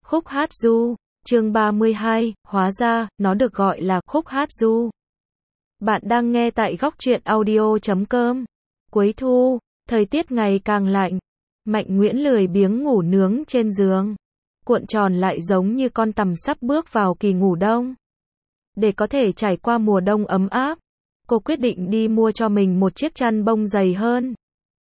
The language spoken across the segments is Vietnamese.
Khúc hát ru, chương 32, hóa ra, nó được gọi là khúc hát ru. Bạn đang nghe tại góc truyện audio.com. Cuối thu, thời tiết ngày càng lạnh. Mạnh Nguyễn lười biếng ngủ nướng trên giường. Cuộn tròn lại giống như con tằm sắp bước vào kỳ ngủ đông. Để có thể trải qua mùa đông ấm áp, cô quyết định đi mua cho mình một chiếc chăn bông dày hơn.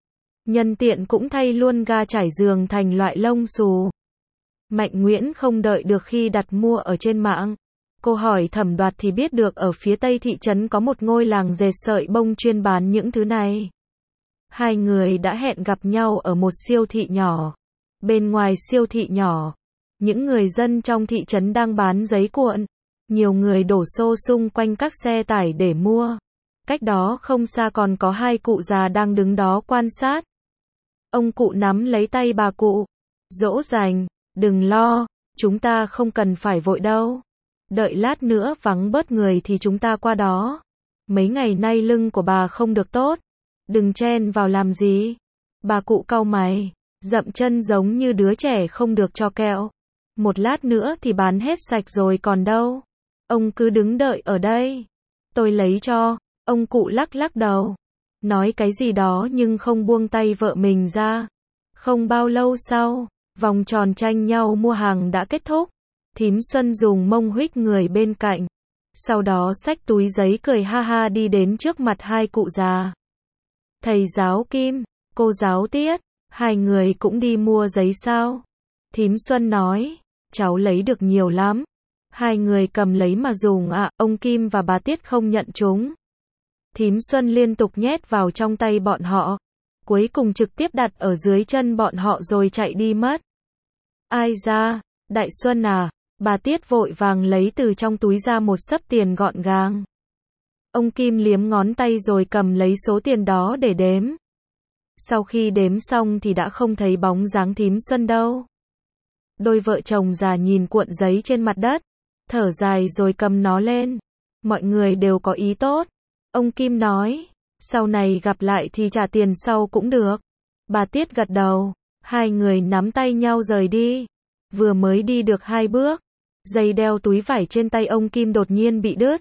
Nhân tiện cũng thay luôn ga trải giường thành loại lông xù. Mạnh Nguyễn không đợi được khi đặt mua ở trên mạng. Cô hỏi Thẩm Đoạt thì biết được ở phía tây thị trấn có một ngôi làng dệt sợi bông chuyên bán những thứ này. Hai người đã hẹn gặp nhau ở một siêu thị nhỏ. Bên ngoài siêu thị nhỏ, những người dân trong thị trấn đang bán giấy cuộn. Nhiều người đổ xô xung quanh các xe tải để mua. Cách đó không xa còn có hai cụ già đang đứng đó quan sát. Ông cụ nắm lấy tay bà cụ, dỗ dành, đừng lo, chúng ta không cần phải vội đâu. Đợi lát nữa vắng bớt người thì chúng ta qua đó. Mấy ngày nay lưng của bà không được tốt, đừng chen vào làm gì. Bà cụ cau mày, dậm chân giống như đứa trẻ không được cho kẹo. Một lát nữa thì bán hết sạch rồi còn đâu. Ông cứ đứng đợi ở đây, tôi lấy cho. Ông cụ lắc lắc đầu, nói cái gì đó nhưng không buông tay vợ mình ra. Không bao lâu sau, vòng tròn tranh nhau mua hàng đã kết thúc. Thím Xuân dùng mông huých người bên cạnh, sau đó xách túi giấy cười ha ha đi đến trước mặt hai cụ già. Thầy giáo Kim, cô giáo Tiết, hai người cũng đi mua giấy sao? Thím Xuân nói, cháu lấy được nhiều lắm. Hai người cầm lấy mà dùng ạ, ông Kim và bà Tiết không nhận chúng. Thím Xuân liên tục nhét vào trong tay bọn họ, cuối cùng trực tiếp đặt ở dưới chân bọn họ rồi chạy đi mất. Ai ra, Đại Xuân à, bà Tiết vội vàng lấy từ trong túi ra một xấp tiền gọn gàng. Ông Kim liếm ngón tay rồi cầm lấy số tiền đó để đếm. Sau khi đếm xong thì đã không thấy bóng dáng thím Xuân đâu. Đôi vợ chồng già nhìn cuộn giấy trên mặt đất, thở dài rồi cầm nó lên. Mọi người đều có ý tốt. Ông Kim nói, sau này gặp lại thì trả tiền sau cũng được. Bà Tiết gật đầu, hai người nắm tay nhau rời đi. Vừa mới đi được 2 bước, dây đeo túi vải trên tay ông Kim đột nhiên bị đứt.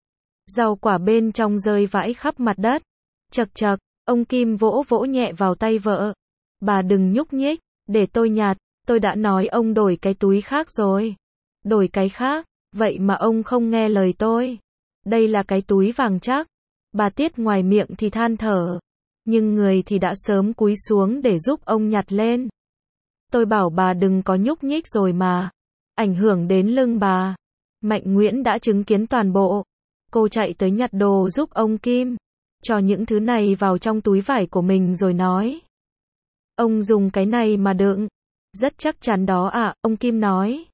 Rau quả bên trong rơi vãi khắp mặt đất. Chậc chậc, ông Kim vỗ vỗ nhẹ vào tay vợ. Bà đừng nhúc nhích, để tôi nhặt, tôi đã nói ông đổi cái túi khác rồi. Đổi cái khác, vậy mà ông không nghe lời tôi. Đây là cái túi vàng chắc. Bà Tiết ngoài miệng thì than thở, nhưng người thì đã sớm cúi xuống để giúp ông nhặt lên. Tôi bảo bà đừng có nhúc nhích rồi mà. Ảnh hưởng đến lưng bà. Mạnh Nguyễn đã chứng kiến toàn bộ. Cô chạy tới nhặt đồ giúp ông Kim, cho những thứ này vào trong túi vải của mình rồi nói. Ông dùng cái này mà đựng. Rất chắc chắn đó ạ, ông Kim nói.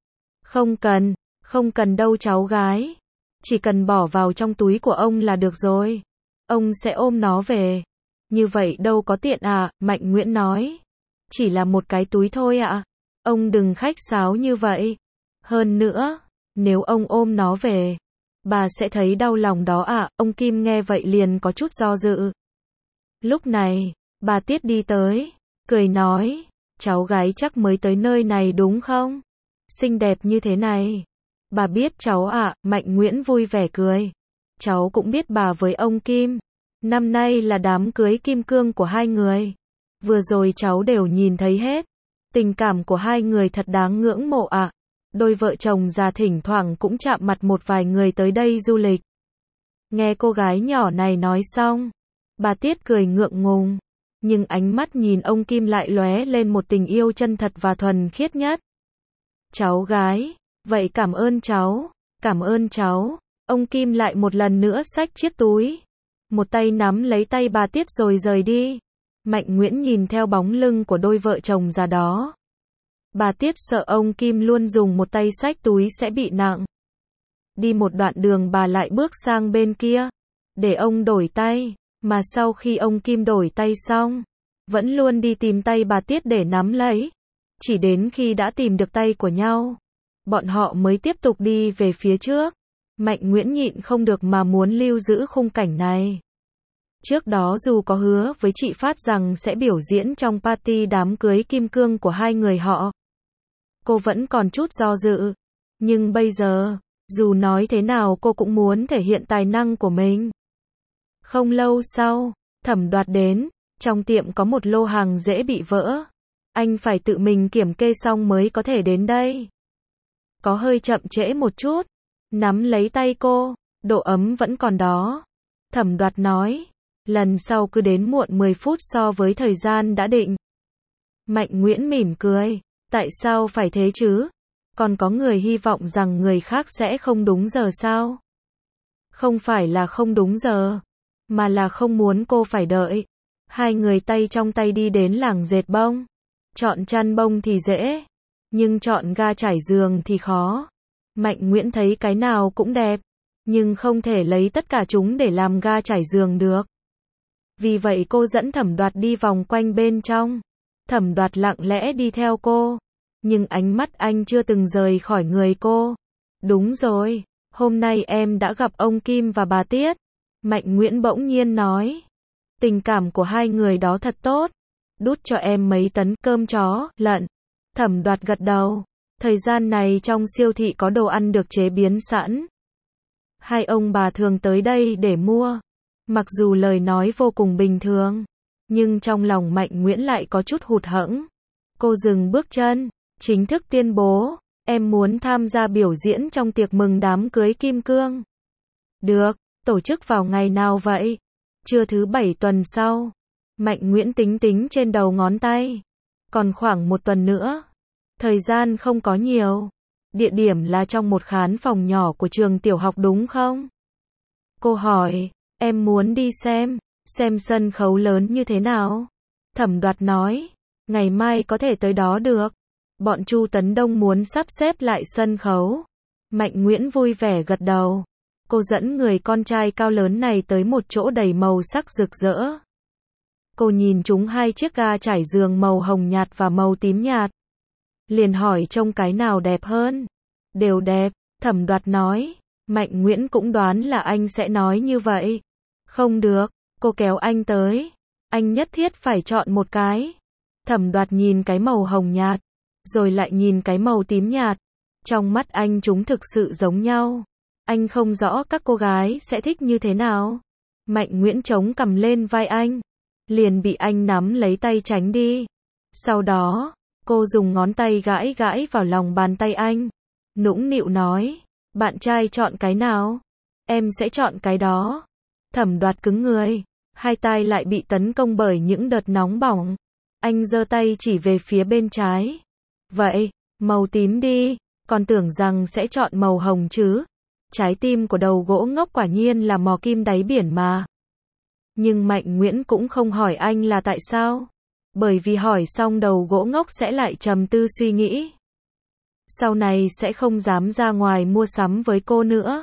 Không cần đâu cháu gái. Chỉ cần bỏ vào trong túi của ông là được rồi. Ông sẽ ôm nó về. Như vậy đâu có tiện à, Mạnh Nguyễn nói. Chỉ là một cái túi thôi ạ. Ông đừng khách sáo như vậy. Hơn nữa, nếu ông ôm nó về, bà sẽ thấy đau lòng đó ạ. Ông Kim nghe vậy liền có chút do dự. Lúc này, bà Tiết đi tới, cười nói, cháu gái chắc mới tới nơi này đúng không? Xinh đẹp như thế này. Bà biết cháu ạ, Mạnh Nguyễn vui vẻ cười. Cháu cũng biết bà với ông Kim. Năm nay là đám cưới kim cương của hai người. Vừa rồi cháu đều nhìn thấy hết. Tình cảm của hai người thật đáng ngưỡng mộ ạ. Đôi vợ chồng già thỉnh thoảng cũng chạm mặt một vài người tới đây du lịch. Nghe cô gái nhỏ này nói xong, bà Tiết cười ngượng ngùng, nhưng ánh mắt nhìn ông Kim lại lóe lên một tình yêu chân thật và thuần khiết nhất. Cháu gái, vậy cảm ơn cháu, cảm ơn cháu. Ông Kim lại một lần nữa xách chiếc túi, một tay nắm lấy tay bà Tiết rồi rời đi. Mạnh Nguyễn nhìn theo bóng lưng của đôi vợ chồng già đó. Bà Tiết sợ ông Kim luôn dùng một tay xách túi sẽ bị nặng. Đi một đoạn đường bà lại bước sang bên kia, để ông đổi tay, mà sau khi ông Kim đổi tay xong, vẫn luôn đi tìm tay bà Tiết để nắm lấy. Chỉ đến khi đã tìm được tay của nhau, bọn họ mới tiếp tục đi về phía trước. Mạnh Nguyễn nhịn không được mà muốn lưu giữ khung cảnh này. Trước đó dù có hứa với chị Phát rằng sẽ biểu diễn trong party đám cưới kim cương của hai người họ, cô vẫn còn chút do dự. Nhưng bây giờ, dù nói thế nào cô cũng muốn thể hiện tài năng của mình. Không lâu sau, Thẩm Đoạt đến, trong tiệm có một lô hàng dễ bị vỡ. Anh phải tự mình kiểm kê xong mới có thể đến đây. Có hơi chậm trễ một chút, nắm lấy tay cô, độ ấm vẫn còn đó. Thẩm Đoạt nói, lần sau cứ đến muộn 10 phút so với thời gian đã định. Mạnh Nguyễn mỉm cười, tại sao phải thế chứ? Còn có người hy vọng rằng người khác sẽ không đúng giờ sao? Không phải là không đúng giờ, mà là không muốn cô phải đợi. Hai người tay trong tay đi đến làng dệt bông. Chọn chăn bông thì dễ, nhưng chọn ga trải giường thì khó. Mạnh Nguyễn thấy cái nào cũng đẹp, nhưng không thể lấy tất cả chúng để làm ga trải giường được. Vì vậy cô dẫn Thẩm Đoạt đi vòng quanh bên trong. Thẩm Đoạt lặng lẽ đi theo cô, nhưng ánh mắt anh chưa từng rời khỏi người cô. Đúng rồi, hôm nay em đã gặp ông Kim và bà Tiết. Mạnh Nguyễn bỗng nhiên nói. Tình cảm của hai người đó thật tốt. Đút cho em mấy tấn cơm chó, lợn. Thẩm Đoạt gật đầu. Thời gian này trong siêu thị có đồ ăn được chế biến sẵn. Hai ông bà thường tới đây để mua. Mặc dù lời nói vô cùng bình thường, nhưng trong lòng Mạnh Nguyễn lại có chút hụt hẫng. Cô dừng bước chân, chính thức tuyên bố, em muốn tham gia biểu diễn trong tiệc mừng đám cưới Kim Cương. Được, tổ chức vào ngày nào vậy? Trưa thứ 7 tuần sau. Mạnh Nguyễn tính tính trên đầu ngón tay. Còn khoảng 1 tuần nữa. Thời gian không có nhiều. Địa điểm là trong một khán phòng nhỏ của trường tiểu học đúng không? Cô hỏi, em muốn đi xem sân khấu lớn như thế nào? Thẩm Đoạt nói, ngày mai có thể tới đó được. Bọn Chu Tấn Đông muốn sắp xếp lại sân khấu. Mạnh Nguyễn vui vẻ gật đầu. Cô dẫn người con trai cao lớn này tới một chỗ đầy màu sắc rực rỡ. Cô nhìn chúng hai chiếc ga trải giường màu hồng nhạt và màu tím nhạt. Liền hỏi trông cái nào đẹp hơn? Đều đẹp, Thẩm Đoạt nói. Mạnh Nguyễn cũng đoán là anh sẽ nói như vậy. Không được, cô kéo anh tới. Anh nhất thiết phải chọn một cái. Thẩm Đoạt nhìn cái màu hồng nhạt, rồi lại nhìn cái màu tím nhạt. Trong mắt anh chúng thực sự giống nhau. Anh không rõ các cô gái sẽ thích như thế nào. Mạnh Nguyễn chống cằm lên vai anh, liền bị anh nắm lấy tay tránh đi. Sau đó, cô dùng ngón tay gãi gãi vào lòng bàn tay anh. Nũng nịu nói, bạn trai chọn cái nào? Em sẽ chọn cái đó. Thẩm Đoạt cứng người, hai tai lại bị tấn công bởi những đợt nóng bỏng. Anh giơ tay chỉ về phía bên trái. Vậy, màu tím đi, còn tưởng rằng sẽ chọn màu hồng chứ. Trái tim của đầu gỗ ngốc quả nhiên là mò kim đáy biển mà. Nhưng Mạnh Nguyễn cũng không hỏi anh là tại sao. Bởi vì hỏi xong đầu gỗ ngốc sẽ lại trầm tư suy nghĩ. Sau này sẽ không dám ra ngoài mua sắm với cô nữa.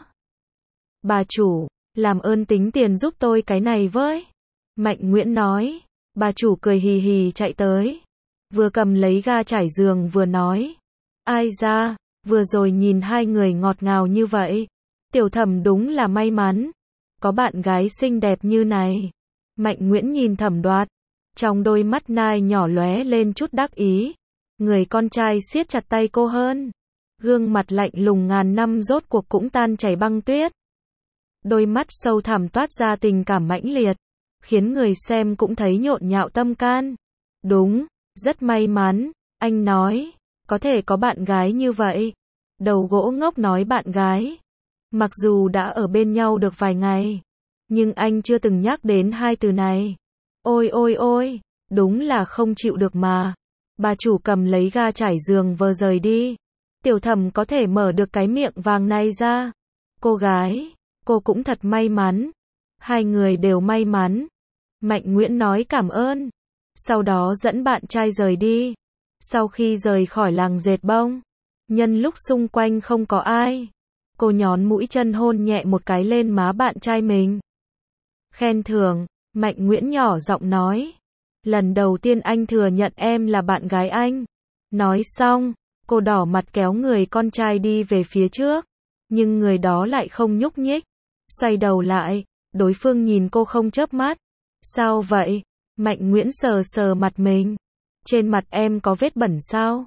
Bà chủ, làm ơn tính tiền giúp tôi cái này với. Mạnh Nguyễn nói. Bà chủ cười hì hì chạy tới. Vừa cầm lấy ga trải giường vừa nói. Ai da, vừa rồi nhìn hai người ngọt ngào như vậy. Tiểu Thẩm đúng là may mắn. Có bạn gái xinh đẹp như này. Mạnh Nguyễn nhìn Thẩm Đoạt. Trong đôi mắt nai nhỏ lóe lên chút đắc ý. Người con trai siết chặt tay cô hơn. Gương mặt lạnh lùng ngàn năm rốt cuộc cũng tan chảy băng tuyết. Đôi mắt sâu thẳm toát ra tình cảm mãnh liệt, khiến người xem cũng thấy nhộn nhạo tâm can. Đúng, rất may mắn, anh nói, có thể có bạn gái như vậy. Đầu gỗ ngốc nói bạn gái. Mặc dù đã ở bên nhau được vài ngày, nhưng anh chưa từng nhắc đến hai từ này. Ôi ôi ôi, đúng là không chịu được mà. Bà chủ cầm lấy ga trải giường vờ rời đi. Tiểu Thẩm có thể mở được cái miệng vàng này ra. Cô gái, cô cũng thật may mắn. Hai người đều may mắn. Mạnh Nguyễn nói cảm ơn. Sau đó dẫn bạn trai rời đi. Sau khi rời khỏi làng dệt bông, nhân lúc xung quanh không có ai, cô nhón mũi chân hôn nhẹ một cái lên má bạn trai mình. Khen thưởng, Mạnh Nguyễn nhỏ giọng nói. Lần đầu tiên anh thừa nhận em là bạn gái anh. Nói xong, cô đỏ mặt kéo người con trai đi về phía trước. Nhưng người đó lại không nhúc nhích. Xoay đầu lại, đối phương nhìn cô không chớp mắt. Sao vậy? Mạnh Nguyễn sờ sờ mặt mình. Trên mặt em có vết bẩn sao?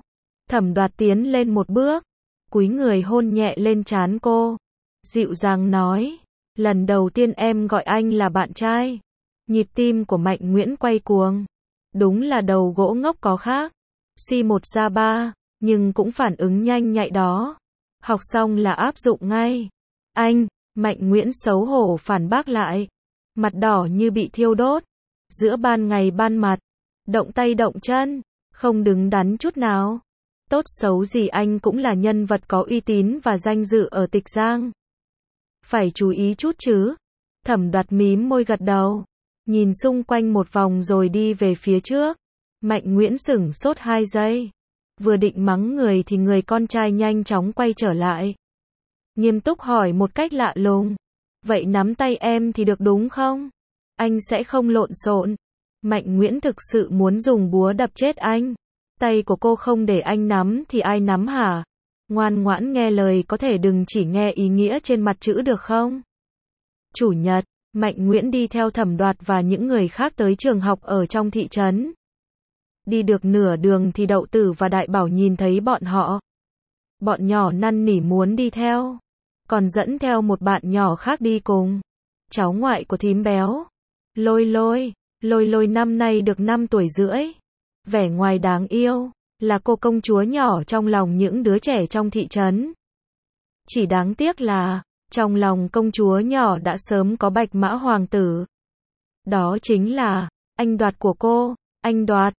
Thẩm Đoạt tiến lên một bước, cúi người hôn nhẹ lên trán cô, dịu dàng nói, lần đầu tiên em gọi anh là bạn trai. Nhịp tim của Mạnh Nguyễn quay cuồng. Đúng là đầu gỗ ngốc có khác. Suy một ra ba, nhưng cũng phản ứng nhanh nhạy đó. Học xong là áp dụng ngay. Anh, Mạnh Nguyễn xấu hổ phản bác lại. Mặt đỏ như bị thiêu đốt. Giữa ban ngày ban mặt. Động tay động chân. Không đứng đắn chút nào. Tốt xấu gì anh cũng là nhân vật có uy tín và danh dự ở Tịch Giang. Phải chú ý chút chứ. Thẩm Đoạt mím môi gật đầu. Nhìn xung quanh một vòng rồi đi về phía trước. Mạnh Nguyễn sửng sốt 2 giây. Vừa định mắng người thì người con trai nhanh chóng quay trở lại. Nghiêm túc hỏi một cách lạ lùng. Vậy nắm tay em thì được đúng không? Anh sẽ không lộn xộn. Mạnh Nguyễn thực sự muốn dùng búa đập chết anh. Tay của cô không để anh nắm thì ai nắm hả? Ngoan ngoãn nghe lời, có thể đừng chỉ nghe ý nghĩa trên mặt chữ được không? Chủ nhật, Mạnh Nguyễn đi theo Thẩm Đoạt và những người khác tới trường học ở trong thị trấn. Đi được nửa đường thì Đậu Tử và Đại Bảo nhìn thấy bọn họ. Bọn nhỏ năn nỉ muốn đi theo, còn dẫn theo một bạn nhỏ khác đi cùng. Cháu ngoại của thím béo. Lôi Lôi năm nay được 5 tuổi rưỡi. Vẻ ngoài đáng yêu, là cô công chúa nhỏ trong lòng những đứa trẻ trong thị trấn. Chỉ đáng tiếc là, trong lòng công chúa nhỏ đã sớm có Bạch Mã Hoàng tử. Đó chính là, anh Đoạt của cô. Anh Đoạt,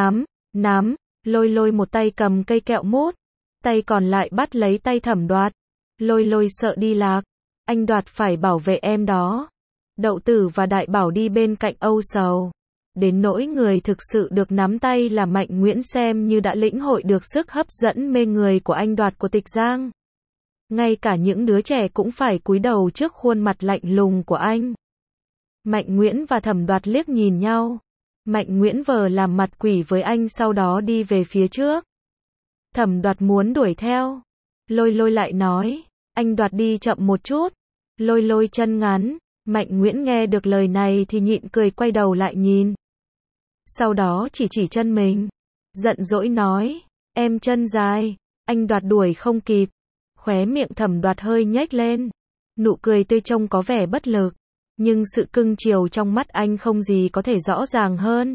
nám, Lôi một tay cầm cây kẹo mút, tay còn lại bắt lấy tay Thẩm Đoạt. Lôi sợ đi lạc. Anh Đoạt phải bảo vệ em đó. Đậu Tử và Đại Bảo đi bên cạnh âu sầu. Đến nỗi người thực sự được nắm tay là Mạnh Nguyễn, xem như đã lĩnh hội được sức hấp dẫn mê người của anh Đoạt của Tịch Giang. Ngay cả những đứa trẻ cũng phải cúi đầu trước khuôn mặt lạnh lùng của anh. Mạnh Nguyễn và Thẩm Đoạt liếc nhìn nhau. Mạnh Nguyễn vờ làm mặt quỷ với anh, sau đó đi về phía trước. Thẩm Đoạt muốn đuổi theo. Lôi lại nói, anh Đoạt đi chậm một chút. Lôi chân ngắn. Mạnh Nguyễn nghe được lời này thì nhịn cười, quay đầu lại nhìn. Sau đó chỉ chân mình. Giận dỗi nói, em chân dài. Anh Đoạt đuổi không kịp. Khóe miệng Thẩm Đoạt hơi nhếch lên. Nụ cười tươi trông có vẻ bất lực. Nhưng sự cưng chiều trong mắt anh không gì có thể rõ ràng hơn.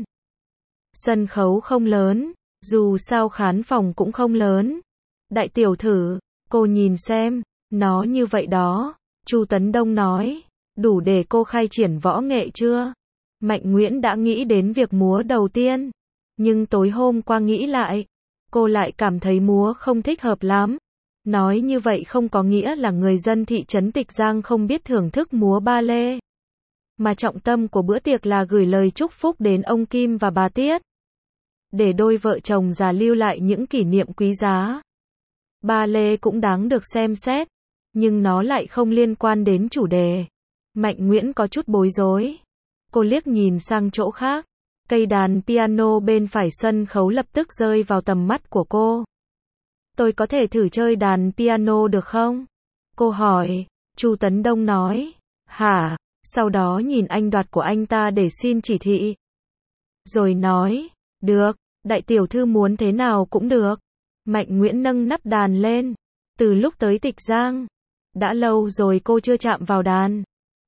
Sân khấu không lớn. Dù sao khán phòng cũng không lớn. Đại tiểu thử, cô nhìn xem. Nó như vậy đó. Chu Tấn Đông nói. Đủ để cô khai triển võ nghệ chưa? Mạnh Nguyễn đã nghĩ đến việc múa đầu tiên. Nhưng tối hôm qua nghĩ lại. Cô lại cảm thấy múa không thích hợp lắm. Nói như vậy không có nghĩa là người dân thị trấn Tịch Giang không biết thưởng thức múa ba lê. Mà trọng tâm của bữa tiệc là gửi lời chúc phúc đến ông Kim và bà Tiết. Để đôi vợ chồng già lưu lại những kỷ niệm quý giá. Ba lê cũng đáng được xem xét. Nhưng nó lại không liên quan đến chủ đề. Mạnh Nguyễn có chút bối rối. Cô liếc nhìn sang chỗ khác. Cây đàn piano bên phải sân khấu lập tức rơi vào tầm mắt của cô. Tôi có thể thử chơi đàn piano được không? Cô hỏi. Chu Tấn Đông nói. Hả? Sau đó nhìn anh Đoạt của anh ta để xin chỉ thị. Rồi nói. Được, đại tiểu thư muốn thế nào cũng được. Mạnh Nguyễn nâng nắp đàn lên. Từ lúc tới Tịch Giang, đã lâu rồi cô chưa chạm vào đàn.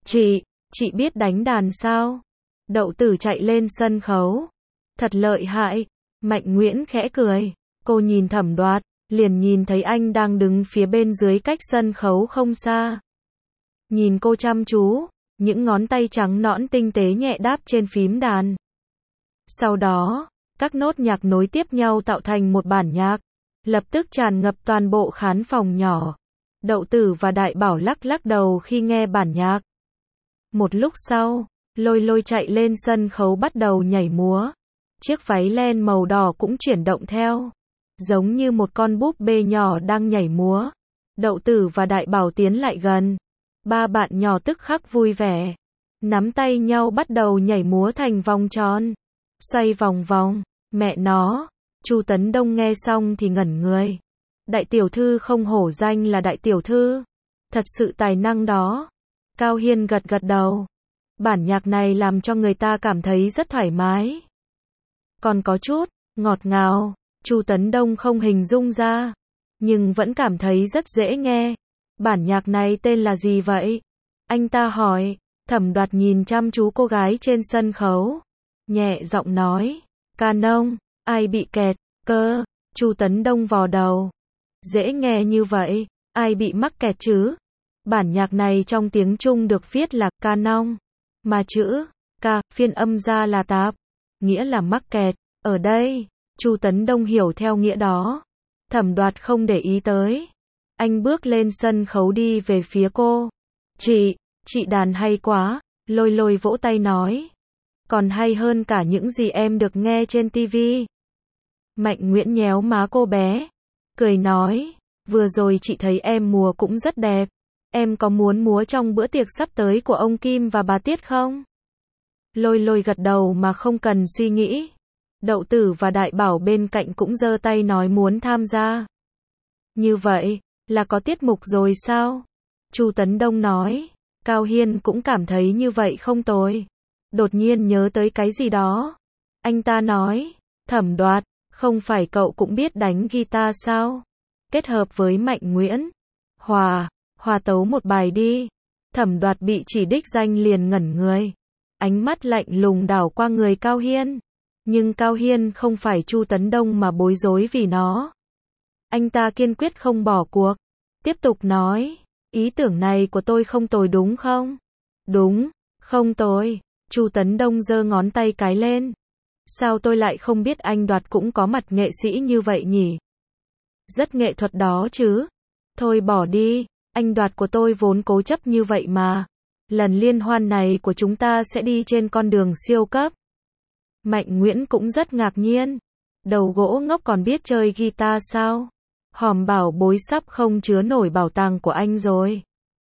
Chị biết đánh đàn sao? Đậu Tử chạy lên sân khấu. Thật lợi hại. Mạnh Nguyễn khẽ cười. Cô nhìn Thẩm Đoạt, liền nhìn thấy anh đang đứng phía bên dưới cách sân khấu không xa. Nhìn cô chăm chú, những ngón tay trắng nõn tinh tế nhẹ đáp trên phím đàn. Sau đó, các nốt nhạc nối tiếp nhau tạo thành một bản nhạc, lập tức tràn ngập toàn bộ khán phòng nhỏ. Đậu Tử và Đại Bảo lắc đầu khi nghe bản nhạc. Một lúc sau, Lôi chạy lên sân khấu bắt đầu nhảy múa. Chiếc váy len màu đỏ cũng chuyển động theo. Giống như một con búp bê nhỏ đang nhảy múa. Đậu Tử và Đại Bảo tiến lại gần. Ba bạn nhỏ tức khắc vui vẻ. Nắm tay nhau bắt đầu nhảy múa thành vòng tròn. Xoay vòng vòng. Mẹ nó. Chu Tấn Đông nghe xong thì ngẩn người. Đại tiểu thư không hổ danh là đại tiểu thư. Thật sự tài năng đó. Cao Hiên gật đầu. Bản nhạc này làm cho người ta cảm thấy rất thoải mái. Còn có chút ngọt ngào. Chu Tấn Đông không hình dung ra, nhưng vẫn cảm thấy rất dễ nghe. Bản nhạc này tên là gì vậy? Anh ta hỏi. Thẩm Đoạt nhìn chăm chú cô gái trên sân khấu, nhẹ giọng nói, Canon, ai bị kẹt, cơ? Chu Tấn Đông vò đầu. Dễ nghe như vậy, ai bị mắc kẹt chứ? Bản nhạc này trong tiếng Trung được viết là Canon, mà chữ ca phiên âm ra là tạp, nghĩa là mắc kẹt. Ở đây, Chu Tấn Đông hiểu theo nghĩa đó. Thẩm Đoạt không để ý tới. Anh bước lên sân khấu đi về phía cô. Chị đàn hay quá, Lôi Lôi vỗ tay nói. Còn hay hơn cả những gì em được nghe trên TV. Mạnh Nguyễn nhéo má cô bé, cười nói, vừa rồi chị thấy em múa cũng rất đẹp. Em có muốn múa trong bữa tiệc sắp tới của ông Kim và bà Tiết không? Lôi Lôi gật đầu mà không cần suy nghĩ. Đậu Tử và Đại Bảo bên cạnh cũng giơ tay nói muốn tham gia. Như vậy, là có tiết mục rồi sao? Chu Tấn Đông nói. Cao Hiên cũng cảm thấy như vậy không tồi. Đột nhiên nhớ tới cái gì đó. Anh ta nói, Thẩm Đoạt, không phải cậu cũng biết đánh guitar sao? Kết hợp với Mạnh Nguyễn. Hòa tấu một bài đi. Thẩm Đoạt bị chỉ đích danh liền ngẩn người. Ánh mắt lạnh lùng đảo qua người Cao Hiên. Nhưng Cao Hiên không phải Chu Tấn Đông mà bối rối vì nó. Anh ta kiên quyết không bỏ cuộc. Tiếp tục nói, ý tưởng này của tôi không tồi đúng không? Đúng, không tồi. Chu Tấn Đông giơ ngón tay cái lên. Sao tôi lại không biết anh Đoạt cũng có mặt nghệ sĩ như vậy nhỉ? Rất nghệ thuật đó chứ. Thôi bỏ đi, anh Đoạt của tôi vốn cố chấp như vậy mà. Lần liên hoan này của chúng ta sẽ đi trên con đường siêu cấp. Mạnh Nguyễn cũng rất ngạc nhiên. Đầu gỗ ngốc còn biết chơi guitar sao? Hòm bảo bối sắp không chứa nổi bảo tàng của anh rồi.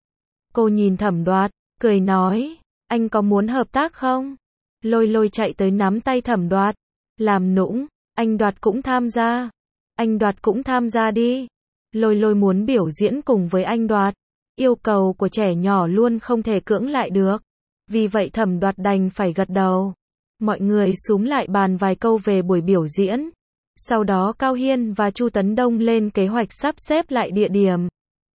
Cô nhìn Thẩm Đoạt, cười nói, anh có muốn hợp tác không? Lôi Lôi chạy tới nắm tay Thẩm Đoạt, làm nũng, anh Đoạt cũng tham gia. Anh Đoạt cũng tham gia đi. Lôi Lôi muốn biểu diễn cùng với anh Đoạt. Yêu cầu của trẻ nhỏ luôn không thể cưỡng lại được. Vì vậy Thẩm Đoạt đành phải gật đầu. Mọi người xúm lại bàn vài câu về buổi biểu diễn. Sau đó Cao Hiên và Chu Tấn Đông lên kế hoạch sắp xếp lại địa điểm.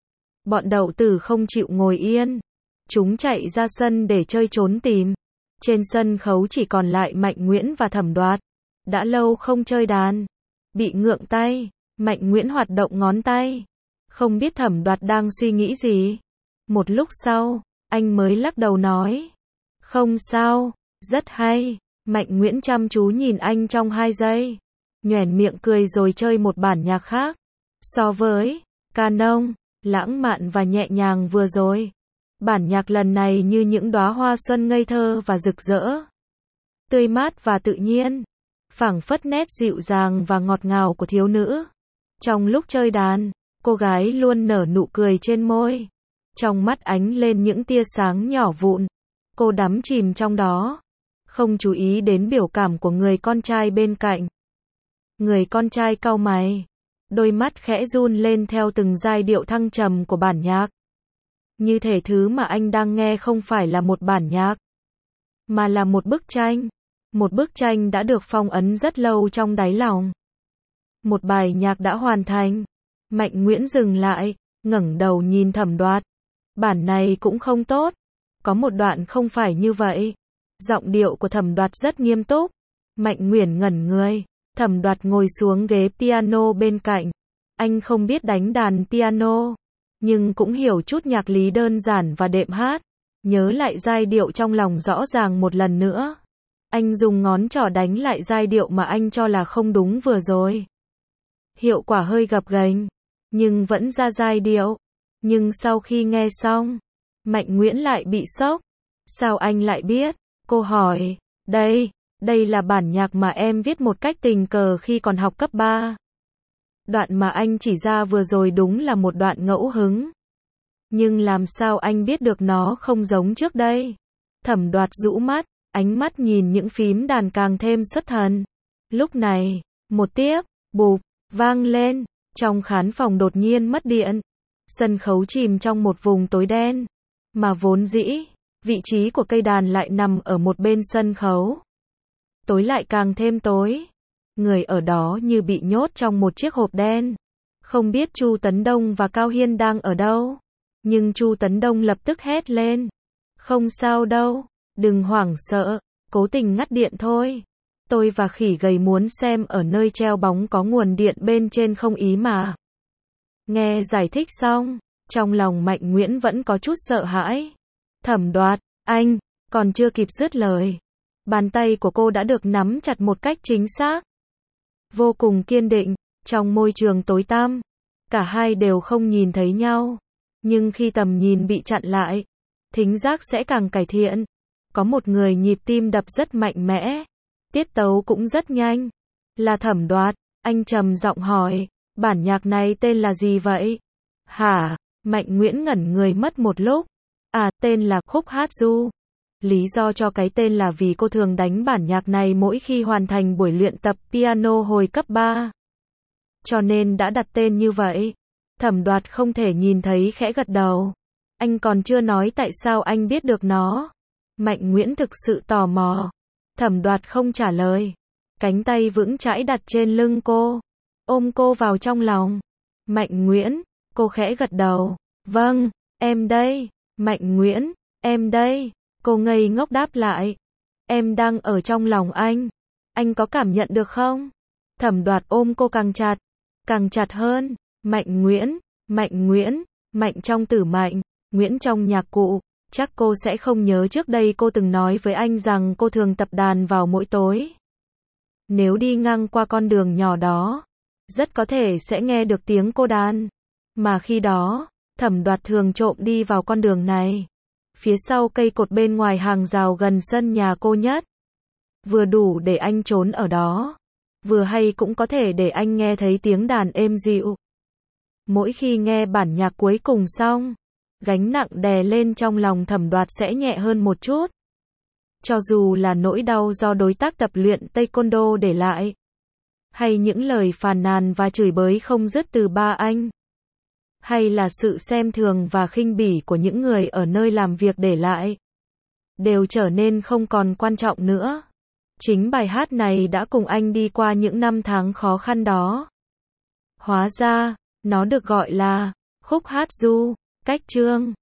Bọn Đậu Tử không chịu ngồi yên. Chúng chạy ra sân để chơi trốn tìm. Trên sân khấu chỉ còn lại Mạnh Nguyễn và Thẩm Đoạt. Đã lâu không chơi đàn. Bị ngượng tay, Mạnh Nguyễn hoạt động ngón tay. Không biết Thẩm Đoạt đang suy nghĩ gì. Một lúc sau, anh mới lắc đầu nói. Không sao, rất hay. Mạnh Nguyễn chăm chú nhìn anh trong 2 giây. Nhoẻn miệng cười rồi chơi một bản nhạc khác. So với Canon, lãng mạn và nhẹ nhàng vừa rồi. Bản nhạc lần này như những đóa hoa xuân ngây thơ và rực rỡ. Tươi mát và tự nhiên. Phảng phất nét dịu dàng và ngọt ngào của thiếu nữ. Trong lúc chơi đàn, cô gái luôn nở nụ cười trên môi. Trong mắt ánh lên những tia sáng nhỏ vụn. Cô đắm chìm trong đó. Không chú ý đến biểu cảm của người con trai bên cạnh. Người con trai cau mày. Đôi mắt khẽ run lên theo từng giai điệu thăng trầm của bản nhạc. Như thể thứ mà anh đang nghe không phải là một bản nhạc. Mà là một bức tranh. Một bức tranh đã được phong ấn rất lâu trong đáy lòng. Một bài nhạc đã hoàn thành. Mạnh Nguyễn dừng lại, ngẩng đầu nhìn Thẩm Đoạt. Bản này cũng không tốt. Có một đoạn không phải như vậy. Giọng điệu của Thẩm Đoạt rất nghiêm túc. Mạnh Nguyễn ngẩn người. Thẩm Đoạt ngồi xuống ghế piano bên cạnh. Anh không biết đánh đàn piano, nhưng cũng hiểu chút nhạc lý đơn giản và đệm hát. Nhớ lại giai điệu trong lòng rõ ràng một lần nữa. Anh dùng ngón trỏ đánh lại giai điệu mà anh cho là không đúng vừa rồi. Hiệu quả hơi gập ghềnh, nhưng vẫn ra giai điệu. Nhưng sau khi nghe xong, Mạnh Nguyễn lại bị sốc. Sao anh lại biết? Cô hỏi. Đây là bản nhạc mà em viết một cách tình cờ khi còn học cấp 3. Đoạn mà anh chỉ ra vừa rồi đúng là một đoạn ngẫu hứng. Nhưng làm sao anh biết được nó không giống trước đây? Thẩm Đoạt rũ mắt, ánh mắt nhìn những phím đàn càng thêm xuất thần. Lúc này, một tiếp, bụp, vang lên, trong khán phòng đột nhiên mất điện. Sân khấu chìm trong một vùng tối đen. Mà vốn dĩ, vị trí của cây đàn lại nằm ở một bên sân khấu. Tối lại càng thêm tối. người ở đó như bị nhốt trong một chiếc hộp đen. Không biết Chu Tấn Đông và Cao Hiên đang ở đâu. Nhưng Chu Tấn Đông lập tức hét lên. Không sao đâu, đừng hoảng sợ, cố tình ngắt điện thôi. Tôi và khỉ gầy muốn xem ở nơi treo bóng có nguồn điện bên trên không ý mà. Nghe giải thích xong, trong lòng Mạnh Nguyễn vẫn có chút sợ hãi. Thẩm Đoạt, anh, còn chưa kịp dứt lời. Bàn tay của cô đã được nắm chặt một cách chính xác. Vô cùng kiên định, trong môi trường tối tăm. Cả hai đều không nhìn thấy nhau. Nhưng khi tầm nhìn bị chặn lại, thính giác sẽ càng cải thiện. Có một người nhịp tim đập rất mạnh mẽ. Tiết tấu cũng rất nhanh. Là Thẩm Đoạt, anh trầm giọng hỏi, bản nhạc này tên là gì vậy? Hả? Mạnh Nguyễn ngẩn người mất một lúc. À, tên là Khúc Hát Du. Lý do cho cái tên là vì cô thường đánh bản nhạc này mỗi khi hoàn thành buổi luyện tập piano hồi cấp 3. Cho nên đã đặt tên như vậy. Thẩm Đoạt không thể nhìn thấy khẽ gật đầu. Anh còn chưa nói tại sao anh biết được nó. Mạnh Nguyễn thực sự tò mò. Thẩm Đoạt không trả lời. Cánh tay vững chãi đặt trên lưng cô. Ôm cô vào trong lòng. Mạnh Nguyễn, cô khẽ gật đầu. Vâng, em đây. Mạnh Nguyễn, em đây. Cô ngây ngốc đáp lại. Em đang ở trong lòng anh. Anh có cảm nhận được không? Thẩm Đoạt ôm cô càng chặt hơn. Mạnh Nguyễn, Mạnh trong Tử Mạnh, Nguyễn trong nhạc cụ. Chắc cô sẽ không nhớ trước đây cô từng nói với anh rằng cô thường tập đàn vào mỗi tối. Nếu đi ngang qua con đường nhỏ đó, rất có thể sẽ nghe được tiếng cô đàn. Mà khi đó, Thẩm Đoạt thường trộm đi vào con đường này. Phía sau cây cột bên ngoài hàng rào gần sân nhà cô nhất. Vừa đủ để anh trốn ở đó. Vừa hay cũng có thể để anh nghe thấy tiếng đàn êm dịu. Mỗi khi nghe bản nhạc cuối cùng xong, gánh nặng đè lên trong lòng Thẩm Đoạt sẽ nhẹ hơn một chút. Cho dù là nỗi đau do đối tác tập luyện taekwondo để lại, hay những lời phàn nàn và chửi bới không dứt từ ba anh, hay là sự xem thường và khinh bỉ của những người ở nơi làm việc để lại, đều trở nên không còn quan trọng nữa. Chính bài hát này đã cùng anh đi qua những năm tháng khó khăn đó. Hóa ra, nó được gọi là Khúc Hát Du. Cách chương